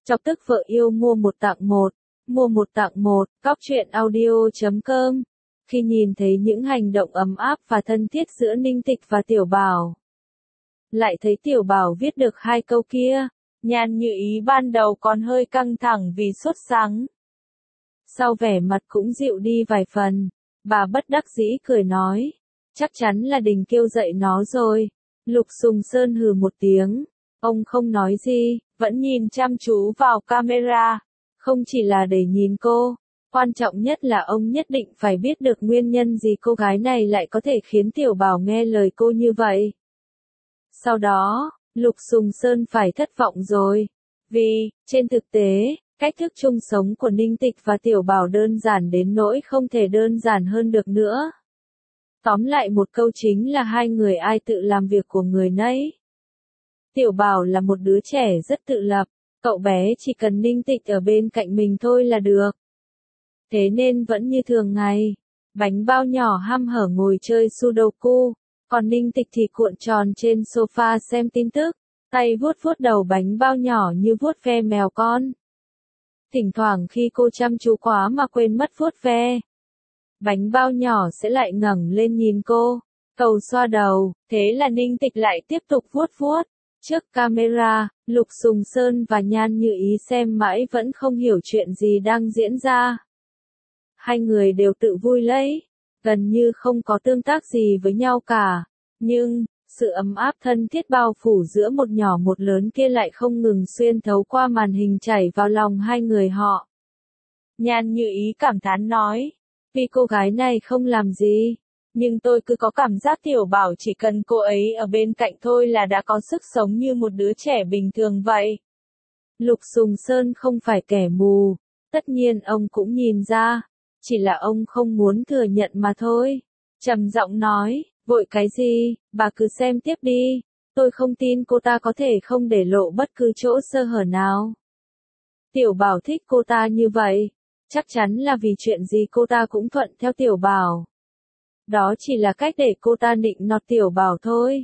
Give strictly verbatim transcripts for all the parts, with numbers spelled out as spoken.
Chọc tức vợ yêu mua một tặng một, mua một tặng một, cóc truyện audio chấm com. Khi nhìn thấy những hành động ấm áp và thân thiết giữa Ninh Tịch và Tiểu Bảo, lại thấy Tiểu Bảo viết được hai câu kia, Nhan Như Ý ban đầu còn hơi căng thẳng vì sốt sắng. Sau vẻ mặt cũng dịu đi vài phần, bà bất đắc dĩ cười nói, chắc chắn là Đình kêu dậy nó rồi. Lục Sùng Sơn hừ một tiếng, ông không nói gì, vẫn nhìn chăm chú vào camera, không chỉ là để nhìn cô, quan trọng nhất là ông nhất định phải biết được nguyên nhân gì cô gái này lại có thể khiến Tiểu Bảo nghe lời cô như vậy. Sau đó, Lục Sùng Sơn phải thất vọng rồi, vì, trên thực tế, cách thức chung sống của Ninh Tịch và Tiểu Bảo đơn giản đến nỗi không thể đơn giản hơn được nữa. Tóm lại một câu chính là hai người ai tự làm việc của người nấy. Tiểu Bảo là một đứa trẻ rất tự lập, cậu bé chỉ cần Ninh Tịch ở bên cạnh mình thôi là được. Thế nên vẫn như thường ngày, bánh bao nhỏ hăm hở ngồi chơi Sudoku, còn Ninh Tịch thì cuộn tròn trên sofa xem tin tức, tay vuốt vuốt đầu bánh bao nhỏ như vuốt ve mèo con. Thỉnh thoảng khi cô chăm chú quá mà quên mất vuốt ve, bánh bao nhỏ sẽ lại ngẩng lên nhìn cô, cầu xoa đầu, thế là Ninh Tịch lại tiếp tục vuốt vuốt. Trước camera, Lục Sùng Sơn và Nhan Như Ý xem mãi vẫn không hiểu chuyện gì đang diễn ra. Hai người đều tự vui lấy, gần như không có tương tác gì với nhau cả, nhưng, sự ấm áp thân thiết bao phủ giữa một nhỏ một lớn kia lại không ngừng xuyên thấu qua màn hình chảy vào lòng hai người họ. Nhan Như Ý cảm thán nói, vì cô gái này không làm gì, nhưng tôi cứ có cảm giác Tiểu Bảo chỉ cần cô ấy ở bên cạnh thôi là đã có sức sống như một đứa trẻ bình thường vậy. Lục Sùng Sơn không phải kẻ mù, tất nhiên ông cũng nhìn ra, chỉ là ông không muốn thừa nhận mà thôi. Trầm giọng nói, vội cái gì, bà cứ xem tiếp đi, tôi không tin cô ta có thể không để lộ bất cứ chỗ sơ hở nào. Tiểu Bảo thích cô ta như vậy, chắc chắn là vì chuyện gì cô ta cũng thuận theo Tiểu Bảo. Đó chỉ là cách để cô ta nịnh nọt Tiểu Bảo thôi.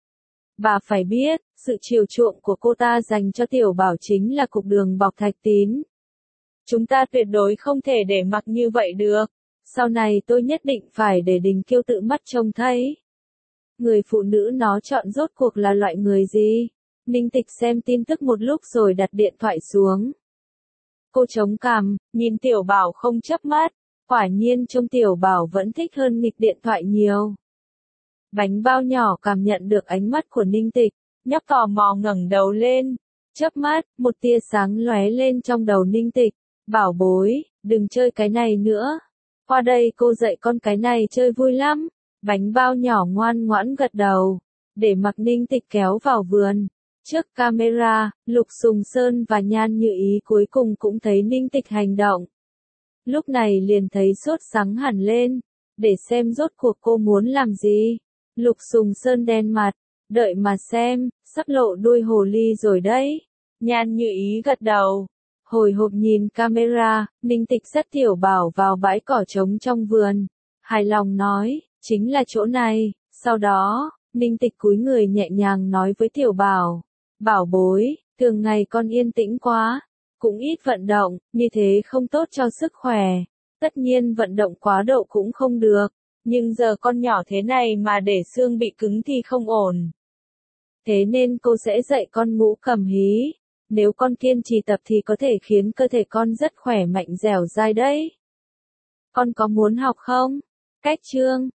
Bà phải biết, sự chiều chuộng của cô ta dành cho Tiểu Bảo chính là cục đường bọc thạch tín. Chúng ta tuyệt đối không thể để mặc như vậy được. Sau này tôi nhất định phải để Đình Kiêu tự mắt trông thấy. Người phụ nữ nó chọn rốt cuộc là loại người gì? Ninh Tịch xem tin tức một lúc rồi đặt điện thoại xuống. Cô chống cằm, nhìn Tiểu Bảo không chớp mắt. Quả nhiên trông Tiểu Bảo vẫn thích hơn nghịch điện thoại nhiều. Bánh bao nhỏ cảm nhận được ánh mắt của Ninh Tịch, nhóc tò mò ngẩng đầu lên. Chớp mắt, một tia sáng lóe lên trong đầu Ninh Tịch. Bảo bối, đừng chơi cái này nữa. Qua đây cô dạy con cái này chơi vui lắm. Bánh bao nhỏ ngoan ngoãn gật đầu, để mặc Ninh Tịch kéo vào vườn. Trước camera, Lục Sùng Sơn và Nhan Như Ý cuối cùng cũng thấy Ninh Tịch hành động. Lúc này liền thấy sốt sắng hẳn lên, để xem rốt cuộc cô muốn làm gì. Lục Sùng Sơn đen mặt, đợi mà xem, sắp lộ đuôi hồ ly rồi đấy. Nhan Như Ý gật đầu, hồi hộp nhìn camera, Ninh Tịch dắt Tiểu Bảo vào bãi cỏ trống trong vườn. Hài lòng nói, chính là chỗ này. Sau đó, Ninh Tịch cúi người nhẹ nhàng nói với Tiểu Bảo, bảo bối, thường ngày con yên tĩnh quá, cũng ít vận động, như thế không tốt cho sức khỏe. Tất nhiên vận động quá độ cũng không được, nhưng giờ con nhỏ thế này mà để xương bị cứng thì không ổn. Thế nên cô sẽ dạy con ngũ cầm hí. Nếu con kiên trì tập thì có thể khiến cơ thể con rất khỏe mạnh dẻo dai đấy. Con có muốn học không? Cách chương